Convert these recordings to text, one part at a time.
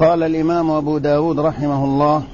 قال الإمام أبو داود رحمه الله: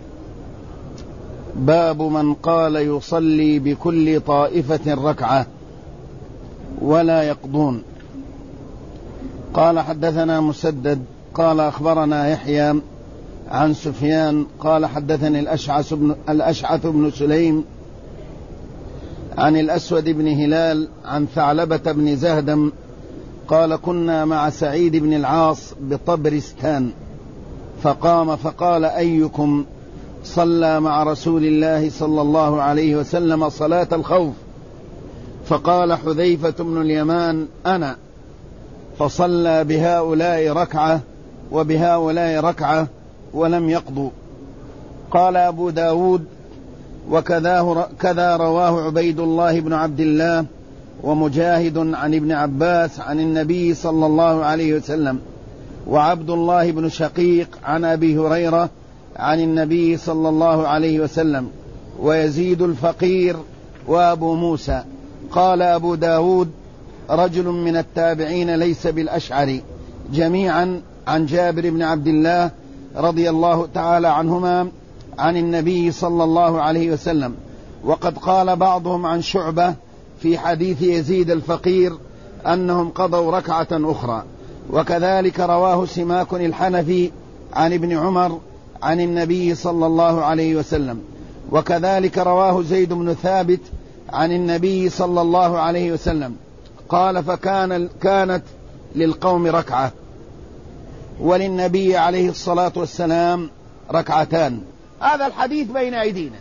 باب من قال يصلي بكل طائفة ركعة ولا يقضون. قال: حدثنا مسدد قال أخبرنا يحيى عن سفيان قال حدثني الأشعث بن سليم عن الأسود بن هلال عن ثعلبة بن زهدم قال: كنا مع سعيد بن العاص بطبرستان فقام فقال: أيكم صلى مع رسول الله صلى الله عليه وسلم صلاة الخوف؟ فقال حذيفة بن اليمان: أنا. فصلى بهؤلاء ركعة وبهؤلاء ركعة ولم يقضوا. قال أبو داود: وكذا رواه عبيد الله بن عبد الله ومجاهد عن ابن عباس عن النبي صلى الله عليه وسلم، وعبد الله بن شقيق عن أبي هريرة عن النبي صلى الله عليه وسلم، ويزيد الفقير وأبو موسى. قال أبو داود: رجل من التابعين ليس بالأشعري، جميعا عن جابر بن عبد الله رضي الله تعالى عنهما عن النبي صلى الله عليه وسلم. وقد قال بعضهم عن شعبة في حديث يزيد الفقير أنهم قضوا ركعة أخرى. وكذلك رواه سماك الحنفي عن ابن عمر عن النبي صلى الله عليه وسلم. وكذلك رواه زيد بن ثابت عن النبي صلى الله عليه وسلم قال: كانت للقوم ركعة وللنبي عليه الصلاة والسلام ركعتان. هذا الحديث بين أيدينا.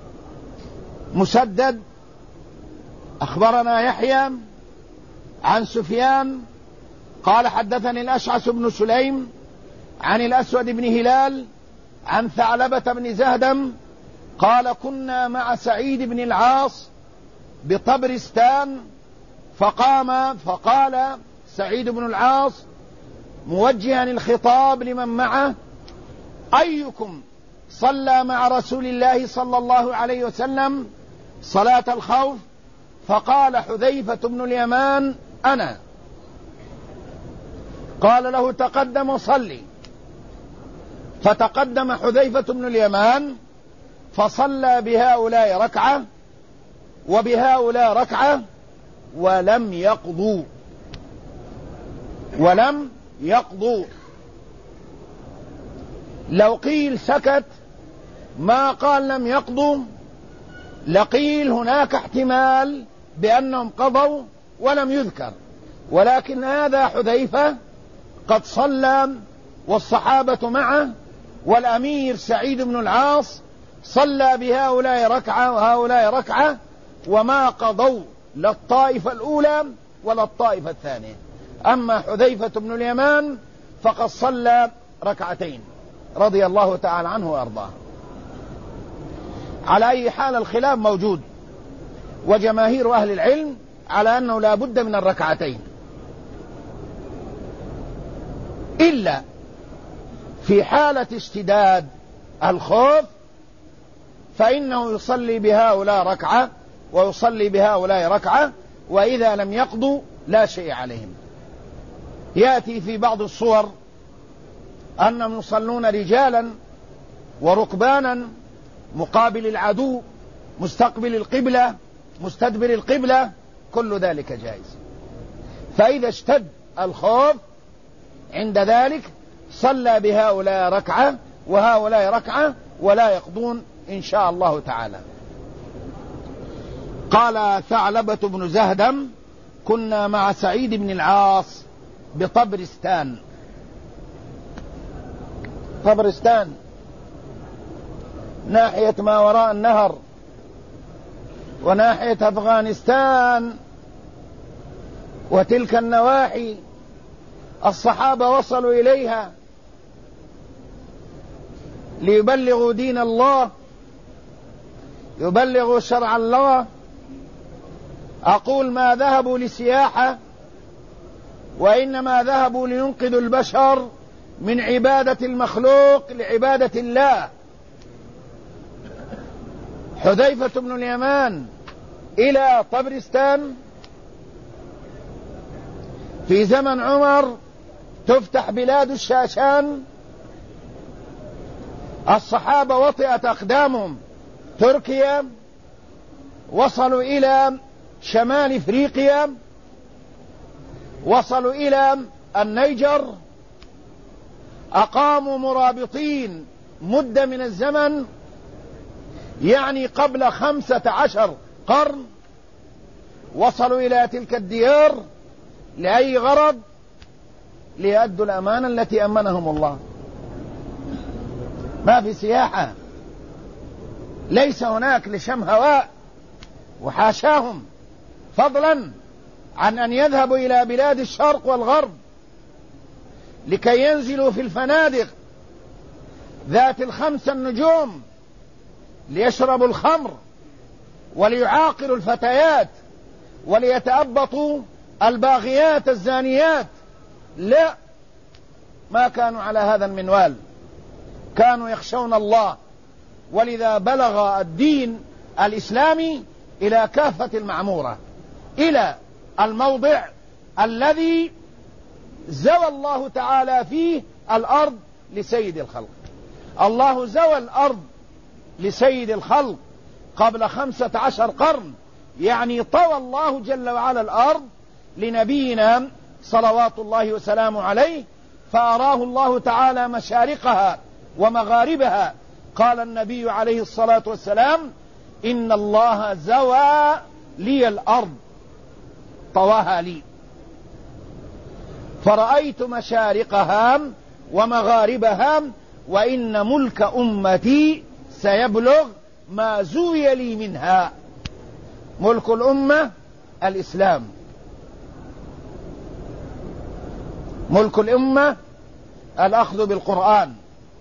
مسدد أخبرنا يحيى عن سفيان قال حدثني الأشعث بن سليم عن الأسود بن هلال عن ثعلبة بن زهدم قال: كنا مع سعيد بن العاص بطبرستان فقام فقال سعيد بن العاص موجها الخطاب لمن معه: أيكم صلى مع رسول الله صلى الله عليه وسلم صلاة الخوف؟ فقال حذيفة بن اليمان: أنا. قال له: تقدم وصلي. فتقدم حذيفة بن اليمان فصلى بهؤلاء ركعة وبهؤلاء ركعة ولم يقضوا. لو قيل سكت ما قال لم يقضوا لقيل هناك احتمال بأنهم قضوا ولم يذكر، ولكن هذا حذيفة قد صلى والصحابة معه، والأمير سعيد بن العاص صلى بهؤلاء ركعة وهؤلاء ركعة وما قضوا لا الطائفة الأولى ولا الطائفة الثانية. أما حذيفة بن اليمان فقد صلى ركعتين رضي الله تعالى عنه وأرضاه. على أي حال الخلاف موجود، وجماهير أهل العلم على أنه لا بد من الركعتين، إلا في حالة اشتداد الخوف فإنه يصلي بهؤلاء ركعة ويصلي بهؤلاء ركعة، وإذا لم يقضوا لا شيء عليهم. يأتي في بعض الصور أنهم يصلون رجالا وركبانا مقابل العدو، مستقبل القبلة، مستدبر القبلة، كل ذلك جائز. فإذا اشتد الخوف عند ذلك صلى بهؤلاء ركعة وهؤلاء ركعة ولا يقضون إن شاء الله تعالى. قال ثعلبة بن زهدم: كنا مع سعيد بن العاص بطبرستان. طبرستان ناحية ما وراء النهر وناحية أفغانستان وتلك النواحي، الصحابة وصلوا إليها ليبلغوا دين الله، يبلغوا شرع الله. أقول ما ذهبوا لسياحة، وإنما ذهبوا لينقذوا البشر من عبادة المخلوق لعبادة الله. حذيفة بن اليمان إلى طبرستان في زمن عمر تفتح بلاد الشاشان الصحابة وطئت أقدامهم تركيا، وصلوا إلى شمال إفريقيا، وصلوا إلى النيجر، أقاموا مرابطين مدة من الزمن، يعني قبل 15 قرن. وصلوا إلى تلك الديار لأي غرض؟ ليؤدوا الأمانة التي أمنهم الله. ما في سياحة، ليس هناك لشم هواء، وحاشاهم، فضلا عن أن يذهبوا إلى بلاد الشرق والغرب لكي ينزلوا في الفنادق ذات ال5 نجوم ليشربوا الخمر وليعاقلوا الفتيات وليتأبطوا الباغيات الزانيات. لا، ما كانوا على هذا المنوال، كانوا يخشون الله. ولذا بلغ الدين الإسلامي إلى كافة المعمورة، إلى الموضع الذي زوى الله تعالى فيه الأرض لسيد الخلق. الله زوى الأرض لسيد الخلق قبل 15 قرن، يعني طوى الله جل وعلا الأرض لنبينا صلوات الله وسلامه عليه، فأراه الله تعالى مشارقها ومغاربها. قال النبي عليه الصلاة والسلام: إن الله زوى لي الأرض، طواها لي، فرأيت مشارقها ومغاربها، وإن ملك أمتي سيبلغ ما زوي لي منها. ملك الأمة الإسلام، ملك الأمة الأخذ بالقرآن،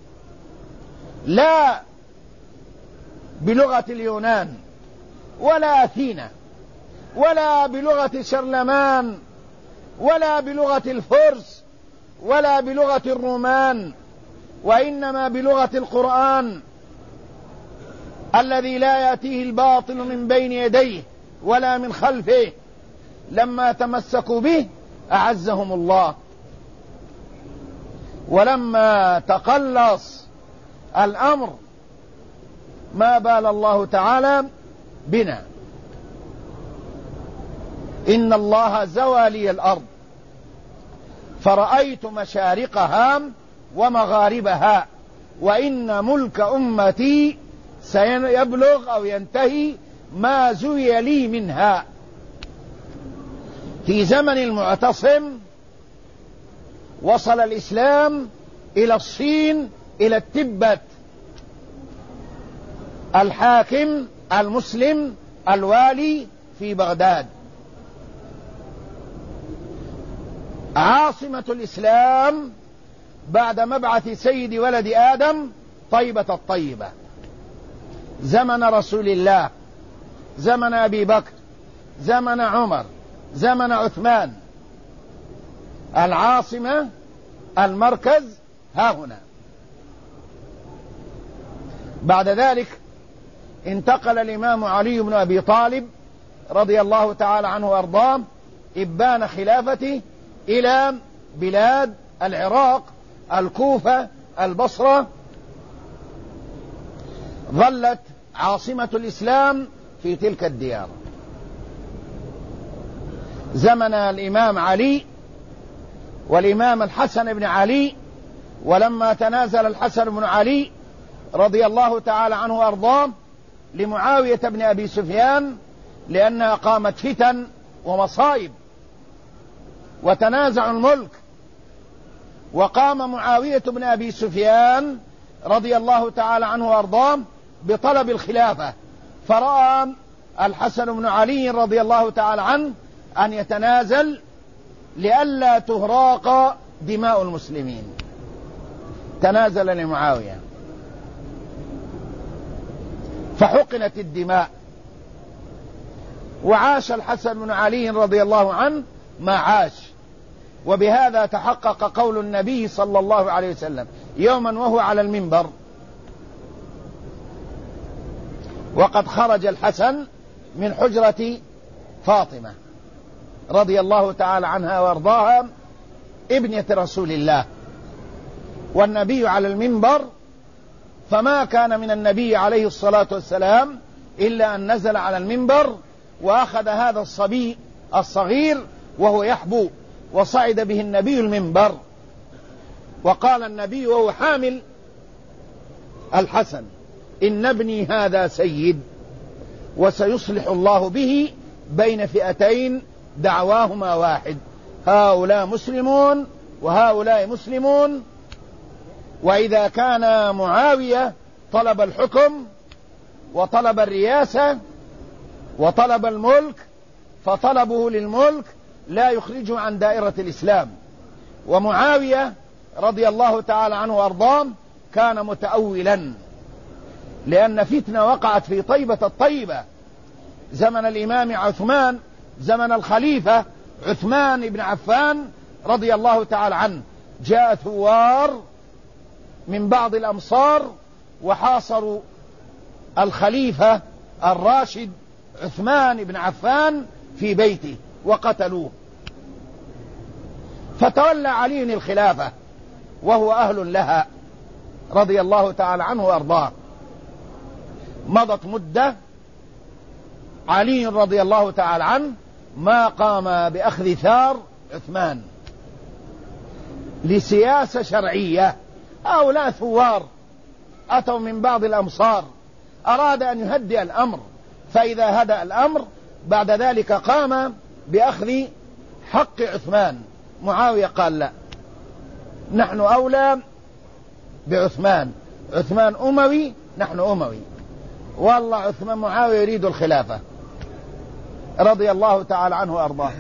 لا بلغة اليونان ولا أثينا ولا بلغة شرلمان ولا بلغة الفرس ولا بلغة الرومان، وإنما بلغة القرآن الذي لا يأتيه الباطل من بين يديه ولا من خلفه. لما تمسكوا به أعزهم الله، ولما تقلص الأمر ما بال الله تعالى بنا. إن الله زوى لي الأرض فرأيت مشارقها ومغاربها، وإن ملك أمتي سيبلغ أو ينتهي ما زوي لي منها. في زمن المعتصم وصل الإسلام إلى الصين، إلى التبت. الحاكم المسلم الوالي في بغداد. عاصمة الإسلام بعد مبعث سيد ولد آدم طيبة الطيبة، زمن رسول الله، زمن أبي بكر، زمن عمر، زمن عثمان. العاصمة المركز ها هنا. بعد ذلك انتقل الإمام علي بن أبي طالب رضي الله تعالى عنه وأرضاه إبان خلافته إلى بلاد العراق، الكوفة، البصرة. ظلت عاصمة الإسلام في تلك الديار زمن الإمام علي والإمام الحسن بن علي. ولما تنازل الحسن بن علي رضي الله تعالى عنه وأرضاه لمعاوية بن أبي سفيان لأنها قامت فتن ومصائب وتنازع الملك، وقام معاوية بن أبي سفيان رضي الله تعالى عنه وأرضاه بطلب الخلافة، فرأى الحسن بن علي رضي الله تعالى عنه أن يتنازل لئلا تهراق دماء المسلمين، تنازل لمعاوية فحقنت الدماء، وعاش الحسن بن علي رضي الله عنه ما عاش. وبهذا تحقق قول النبي صلى الله عليه وسلم يوما وهو على المنبر: وقد خرج الحسن من حجرة فاطمة رضي الله تعالى عنها وارضاها ابنة رسول الله، والنبي على المنبر فما كان من النبي عليه الصلاة والسلام إلا أن نزل على المنبر وأخذ هذا الصبي الصغير وهو يحبو، وصعد به النبي المنبر، وقال النبي وهو حامل الحسن: إن ابني هذا سيد، وسيصلح الله به بين فئتين دعواهما واحد، هؤلاء مسلمون وهؤلاء مسلمون. وإذا كان معاوية طلب الحكم وطلب الرياسة وطلب الملك، فطلبه للملك لا يخرجه عن دائرة الإسلام. ومعاوية رضي الله تعالى عنه وأرضاه كان متأولا، لأن فتنة وقعت في طيبة الطيبة زمن الإمام عثمان، زمن الخليفة عثمان بن عفان رضي الله تعالى عنه. جاء ثوار من بعض الأمصار وحاصروا الخليفة الراشد عثمان بن عفان في بيته وقتلوه، فتولى علي الخلافة وهو أهل لها رضي الله تعالى عنه وأرضاه. مضت مدة، علي رضي الله تعالى عنه ما قام بأخذ ثار عثمان لسياسة شرعية. هؤلاء ثوار أتوا من بعض الأمصار، أراد أن يهدئ الأمر، فإذا هدأ الأمر بعد ذلك قام بأخذ حق عثمان. معاوية قال: لا، نحن أولى بعثمان، عثمان أموي، نحن أموي، والله عثمان معاوية يريد الخلافة رضي الله تعالى عنه وأرضاه.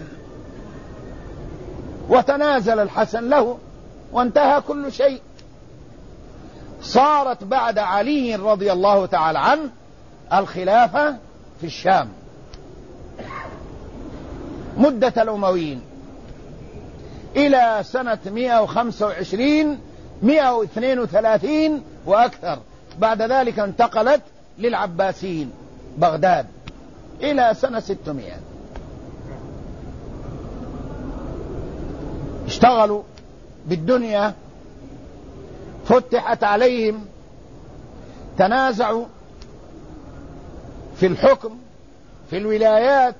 وتنازل الحسن له وانتهى كل شيء. صارت بعد علي رضي الله تعالى عنه الخلافة في الشام مدة الأمويين إلى سنة 125 132 وأكثر. بعد ذلك انتقلت للعباسيين بغداد إلى سنة 600. اشتغلوا بالدنيا، فتحت عليهم، تنازعوا في الحكم في الولايات،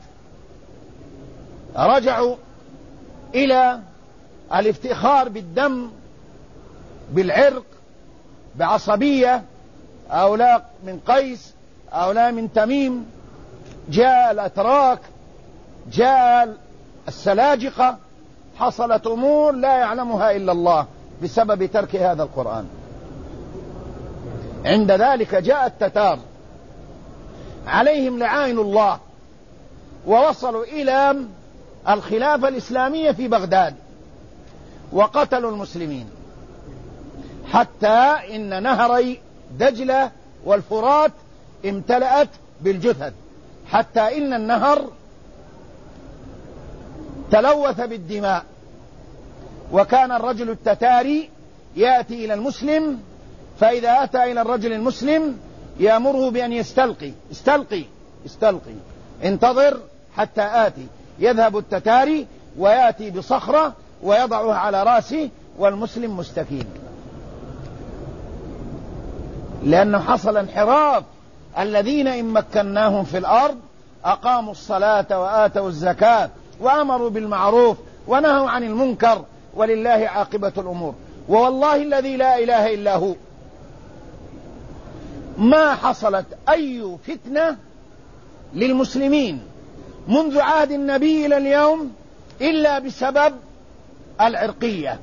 رجعوا إلى الافتخار بالدم بالعرق بعصبية، هؤلاء من قيس، هؤلاء من تميم، جاء الأتراك، جاء السلاجقة. حصلت أمور لا يعلمها إلا الله بسبب ترك هذا القرآن. عند ذلك جاء التتار عليهم لعائن الله، ووصلوا إلى الخلافة الإسلامية في بغداد وقتلوا المسلمين، حتى إن نهري دجلة والفرات امتلأت بالجثث، حتى إن النهر تلوث بالدماء. وكان الرجل التتاري يأتي إلى المسلم، فإذا أتى إلى الرجل المسلم يأمره بأن يستلقي، استلقي استلقي، انتظر حتى آتي. يذهب التتاري ويأتي بصخرة ويضعها على رأسه والمسلم مستكين، لأنه حصل انحراف. الذين إن مكناهم في الأرض أقاموا الصلاة وآتوا الزكاة وأمروا بالمعروف ونهوا عن المنكر ولله عاقبة الأمور. ووالله الذي لا إله إلا هو ما حصلت أي فتنة للمسلمين منذ عهد النبي إلى اليوم إلا بسبب العرقية.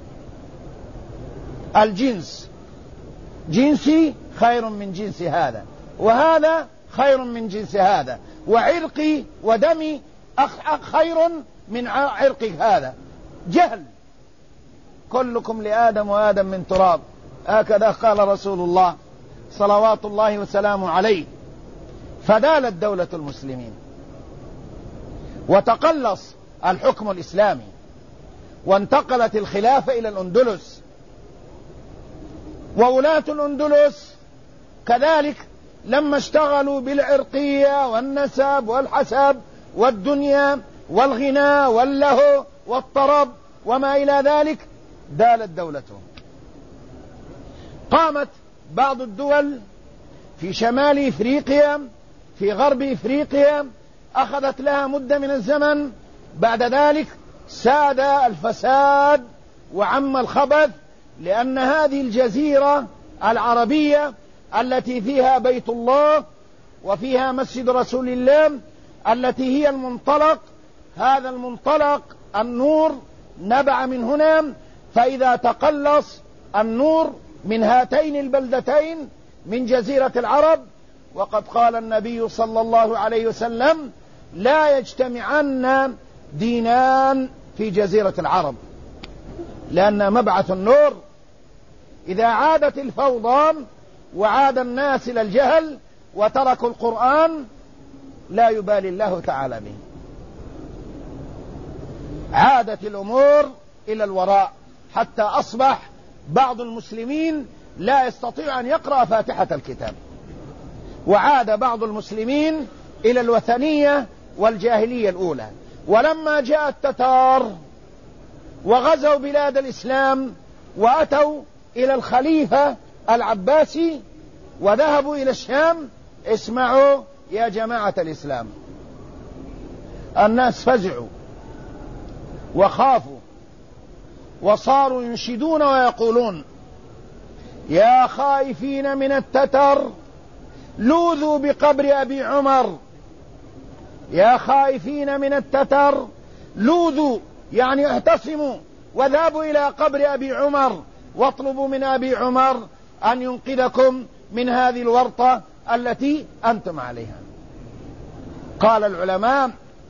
الجنس جنسي خير من جنس هذا، وهذا خير من جنس هذا، وعرقي ودمي خير من عرقك هذا. جهل. كلكم لآدم وآدم من تراب، هكذا قال رسول الله صلوات الله وسلامه عليه. فدالت دولة المسلمين وتقلص الحكم الإسلامي، وانتقلت الخلافة إلى الأندلس. وولاة الأندلس كذلك لما اشتغلوا بالعرقية والنسب والحسب والدنيا والغنى واللهو والطرب وما إلى ذلك، دالت دولتهم. قامت بعض الدول في شمال إفريقيا في غرب إفريقيا أخذت لها مدة من الزمن، بعد ذلك ساد الفساد وعم الخبث، لأن هذه الجزيرة العربية التي فيها بيت الله وفيها مسجد رسول الله التي هي المنطلق، هذا المنطلق النور نبع من هنا، فإذا تقلص النور من هاتين البلدتين من جزيرة العرب، وقد قال النبي صلى الله عليه وسلم لا يجتمعن دينان في جزيرة العرب، لأن مبعث النور إذا عادت الفوضى وعاد الناس إلى الجهل وتركوا القرآن لا يبالي الله تعالى به، عادت الأمور إلى الوراء حتى أصبح بعض المسلمين لا يستطيع أن يقرأ فاتحة الكتاب، وعاد بعض المسلمين إلى الوثنية والجاهلية الأولى. ولما جاء التتار وغزوا بلاد الإسلام وأتوا إلى الخليفة العباسي وذهبوا إلى الشام، اسمعوا يا جماعة الإسلام، الناس فزعوا وخافوا وصاروا ينشدون ويقولون يا خائفين من التتر لوذوا بقبر أبي عمر، يا خائفين من التتر لوذوا يعني اعتصموا وذهبوا إلى قبر أبي عمر واطلبوا من أبي عمر أن ينقذكم من هذه الورطة التي أنتم عليها. قال العلماء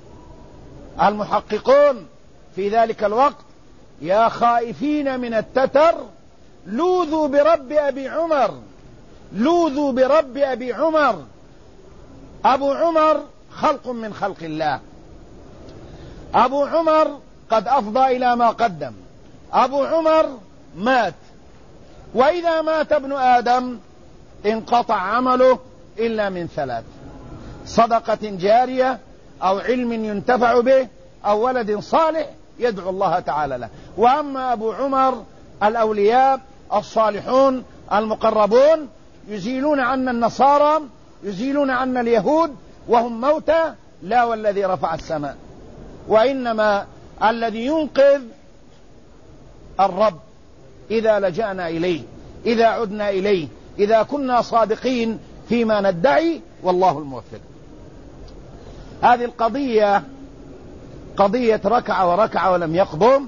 المحققون في ذلك الوقت يا خائفين من التتر لوذوا برب أبي عمر، لوذوا برب أبي عمر. أبو عمر خلق من خلق الله، أبو عمر قد أفضى إلى ما قدم، أبو عمر مات، وإذا مات ابن آدم انقطع عمله إلا من ثلاث: صدقة جارية أو علم ينتفع به أو ولد صالح يدعو الله تعالى له. وأما أبو عمر الأولياء الصالحون المقربون يزيلون عنا النصارى، يزيلون عنا اليهود وهم موتى، لا والذي رفع السماء، وإنما الذي ينقذ الرب إذا لجأنا إليه، إذا عدنا إليه، إذا كنا صادقين فيما ندعي، والله الموفق. هذه القضية قضية ركع وركع ولم يقضم،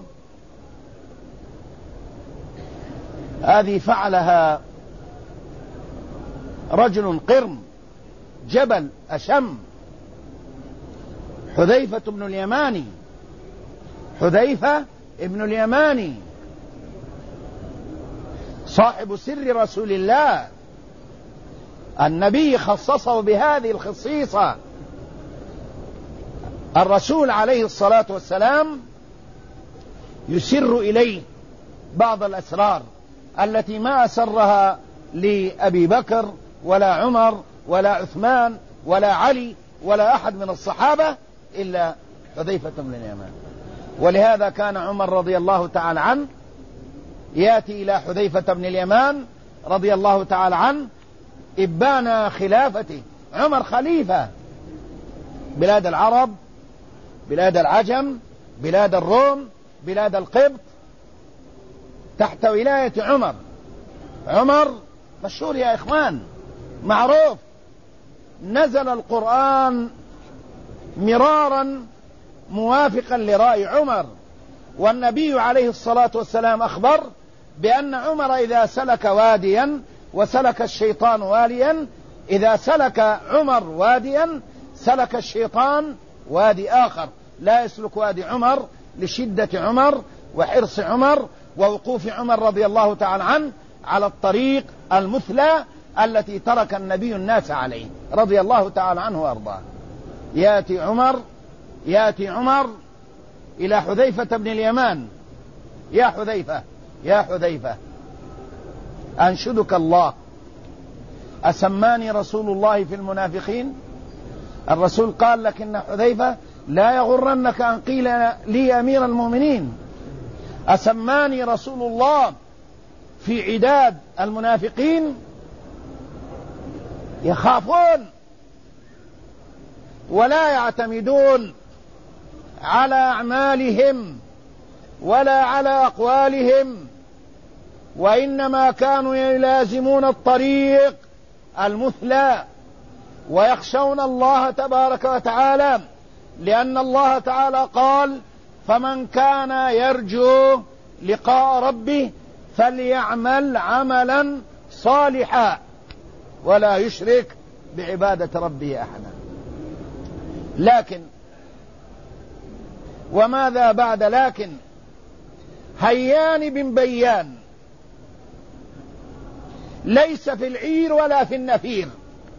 هذه فعلها رجل قرم جبل أشم، حذيفة بن اليماني، حذيفة بن اليماني صاحب سر رسول الله، النبي خصصه بهذه الخصيصة. الرسول عليه الصلاة والسلام يسر إليه بعض الأسرار التي ما أسرها لأبي بكر ولا عمر ولا عثمان ولا علي ولا أحد من الصحابة إلا حذيفة بن اليمان. ولهذا كان عمر رضي الله تعالى عنه يأتي إلى حذيفة بن اليمان رضي الله تعالى عنه إبان خلافته، عمر خليفة، بلاد العرب، بلاد العجم، بلاد الروم، بلاد القبط تحت ولاية عمر. عمر مشهور يا إخوان، معروف، نزل القرآن مرارا موافقا لرأي عمر، والنبي عليه الصلاة والسلام أخبر بأن عمر إذا سلك واديا وسلك الشيطان واليا، إذا سلك عمر واديا سلك الشيطان وادي آخر، لا يسلك وادي عمر لشدة عمر وحرص عمر ووقوف عمر رضي الله تعالى عنه على الطريق المثلى التي ترك النبي الناس عليه رضي الله تعالى عنه وأرضاه. يأتي عمر إلى حذيفة بن اليمان: يا حذيفة، يا حذيفة، أنشدك الله، أسماني رسول الله في المنافقين؟ الرسول قال: لكن حذيفة لا يغرنك أن قيل لي أمير المؤمنين، أسماني رسول الله في عداد المنافقين؟ يخافون ولا يعتمدون على أعمالهم ولا على أقوالهم، وإنما كانوا يلازمون الطريق المثلى ويخشون الله تبارك وتعالى، لأن الله تعالى قال: فمن كان يرجو لقاء ربه فليعمل عملا صالحا ولا يشرك بعبادة ربه أحدا. لكن وماذا بعد لكن؟ هيان بن بيان ليس في العير ولا في النفير.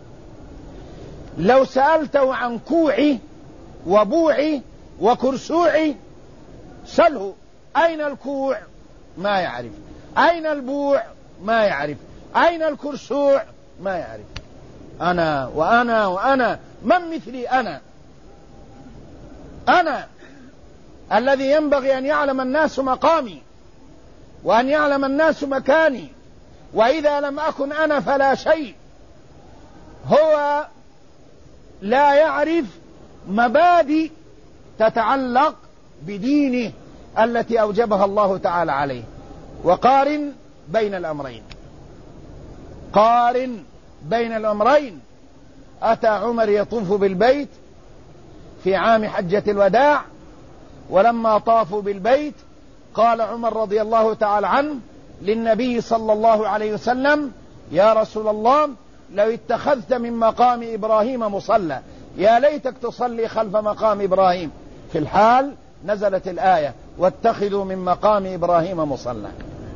لو سألته عن كوعي وبوعي وكرسوعي سله أين الكوع ما يعرف، أين البوع ما يعرف، أين الكرسوع ما يعرف. أنا وأنا وأنا، من مثلي أنا الذي ينبغي أن يعلم الناس مقامي وأن يعلم الناس مكاني، وإذا لم أكن أنا فلا شيء. هو لا يعرف مبادئ تتعلق بدينه التي أوجبها الله تعالى عليه. وقارن بين الأمرين، قارن بين الأمرين. أتى عمر يطوف بالبيت في عام حجة الوداع، ولما طافوا بالبيت قال عمر رضي الله تعالى عنه للنبي صلى الله عليه وسلم: يا رسول الله، لو اتخذت من مقام إبراهيم مصلى، يا ليتك تصلي خلف مقام إبراهيم. في الحال نزلت الآية: واتخذوا من مقام إبراهيم مصلى.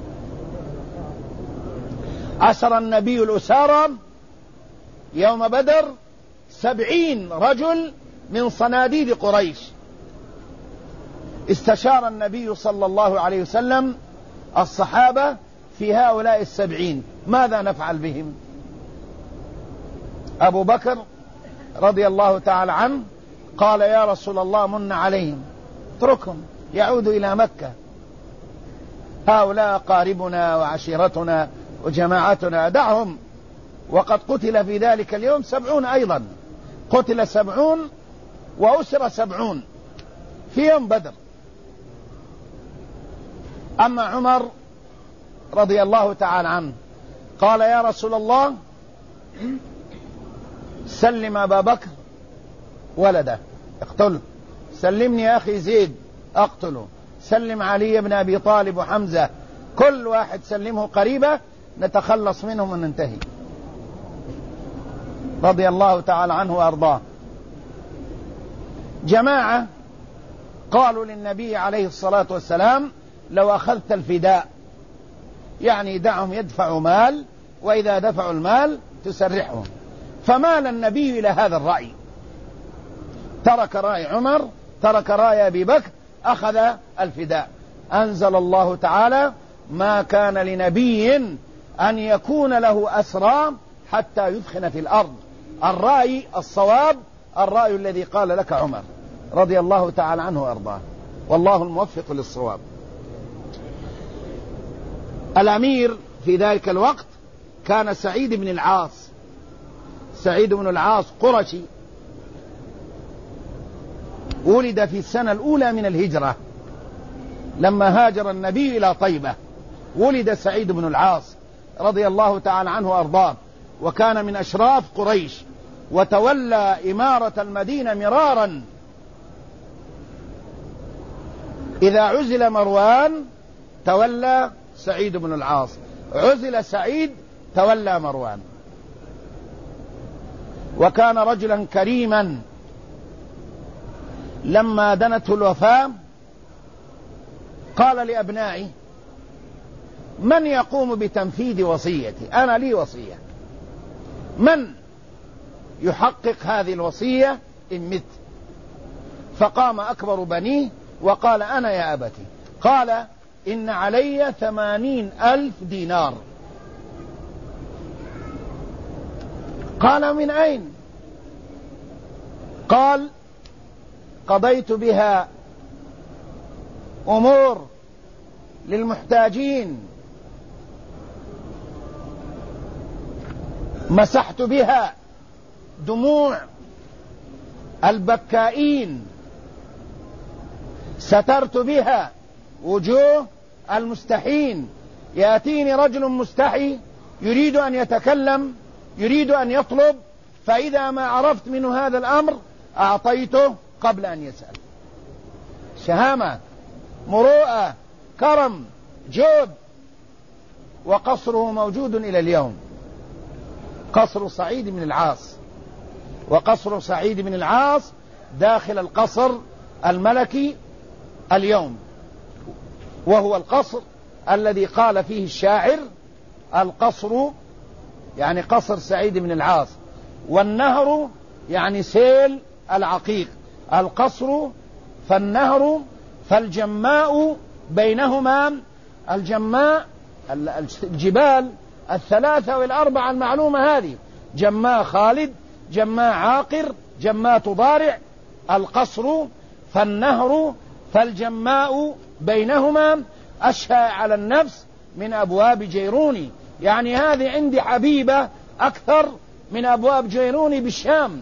أسر النبي الأسارى يوم بدر 70 رجل من صناديد قريش. استشار النبي صلى الله عليه وسلم الصحابة في هؤلاء 70 ماذا نفعل بهم. أبو بكر رضي الله تعالى عنه قال: يا رسول الله، من عليهم، اتركهم يعودوا إلى مكة، هؤلاء قاربنا وعشيرتنا وجماعتنا، دعهم. وقد قتل في ذلك اليوم 70 أيضا، قتل 70 وأسر 70 في يوم بدر. أما عمر رضي الله تعالى عنه قال: يا رسول الله، سلم أبا بكر ولده اقتله، سلمني يا أخي زيد أقتله، سلم علي بن أبي طالب وحمزة، كل واحد سلمه قريبة نتخلص منهم وننتهي. رضي الله تعالى عنه وأرضاه. جماعة قالوا للنبي عليه الصلاة والسلام: لو أخذت الفداء، يعني دعهم يدفعوا مال، وإذا دفعوا المال تسرحهم. فمال النبي إلى هذا الرأي، ترك رأي عمر، ترك رأي أبي بكر، أخذ الفداء. أنزل الله تعالى: ما كان لنبي أن يكون له أسرى حتى يثخن في الأرض. الرأي الصواب الرأي الذي قال لك عمر رضي الله تعالى عنه وأرضاه، والله الموفق للصواب. الأمير في ذلك الوقت كان سعيد بن العاص. سعيد بن العاص قرشي، ولد في السنة الأولى من الهجرة، لما هاجر النبي إلى طيبة ولد سعيد بن العاص رضي الله تعالى عنه وأرضاه، وكان من أشراف قريش، وتولى إمارة المدينة مرارا. إذا عزل مروان تولى سعيد بن العاص، عزل سعيد تولى مروان. وكان رجلا كريما، لما دنته الوفاة قال لأبنائه: من يقوم بتنفيذ وصيتي؟ أنا لي وصية، من يحقق هذه الوصية إن مت؟ فقام أكبر بنيه وقال: أنا يا أبتي. قال: إن علي 80,000 دينار. قال: من أين؟ قال: قضيت بها أمور للمحتاجين، مسحت بها دموع البكائين، سترت بها وجوه المستحين. يأتيني رجل مستحي يريد أن يتكلم، يريد أن يطلب، فإذا ما عرفت منه هذا الأمر أعطيته قبل أن يسأل. شهامة، مروءة، كرم، جود. وقصره موجود إلى اليوم، قصر سعيد بن العاص. وقصر سعيد بن العاص داخل القصر الملكي اليوم، وهو القصر الذي قال فيه الشاعر: القصر يعني قصر سعيد بن العاص، والنهر يعني سيل العقيق. القصر فالنهر فالجماء بينهما. الجماء الجبال الثلاثة والأربعة المعلومة هذه: جماء خالد، جماء عاقر، جماء تضارع. القصر فالنهر فالجماء بينهما أشهى على النفس من أبواب جيروني. يعني هذه عندي حبيبة أكثر من أبواب جيروني بالشام.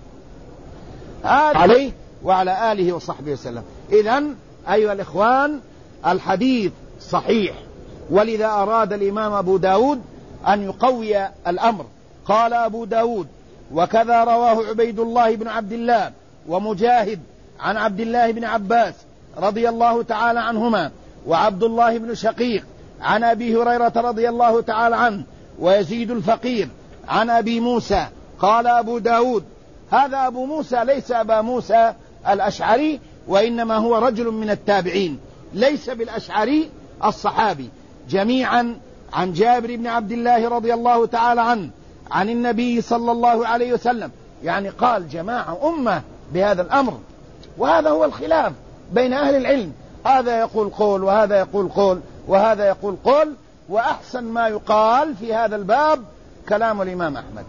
عليه وعلى آله وصحبه وسلم. إذن أيها الإخوان، الحديث صحيح، ولذا أراد الإمام أبو داود أن يقوي الأمر. قال أبو داود: وكذا رواه عبيد الله بن عبد الله ومجاهد عن عبد الله بن عباس رضي الله تعالى عنهما، وعبد الله بن شقيق عن أبي هريرة رضي الله تعالى عنه، ويزيد الفقير عن أبي موسى. قال أبو داود: هذا أبو موسى ليس أبا موسى الأشعري، وإنما هو رجل من التابعين، ليس بالأشعري الصحابي. جميعا عن جابر بن عبد الله رضي الله تعالى عنه عن النبي صلى الله عليه وسلم. يعني قال جماعة أمة بهذا الأمر. وهذا هو الخلاف بين أهل العلم، هذا يقول قول وهذا يقول قول وهذا يقول قول. وأحسن ما يقال في هذا الباب كلام الإمام أحمد.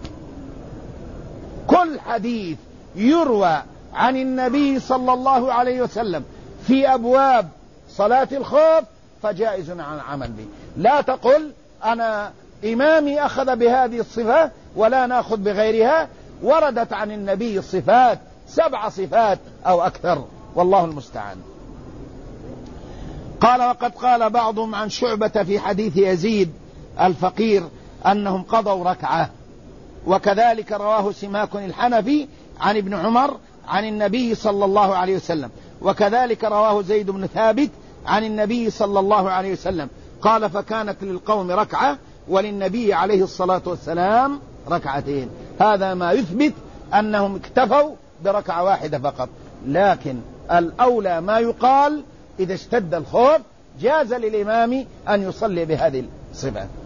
كل حديث يروى عن النبي صلى الله عليه وسلم في أبواب صلاة الخوف فجائز عن العمل به. لا تقل أنا إمامي أخذ بهذه الصفة ولا نأخذ بغيرها. وردت عن النبي الصفات 7 صفات أو أكثر، والله المستعان. قال: وقد قال بعضهم عن شعبة في حديث يزيد الفقير أنهم قضوا ركعة. وكذلك رواه سماك الحنفي عن ابن عمر عن النبي صلى الله عليه وسلم. وكذلك رواه زيد بن ثابت عن النبي صلى الله عليه وسلم قال: فكانت للقوم ركعة وللنبي عليه الصلاة والسلام ركعتين. هذا ما يثبت أنهم اكتفوا بركعة واحدة فقط. لكن الأولى ما يقال: إذا اشتد الخوف جاز للإمام أن يصلي بهذه الصفة.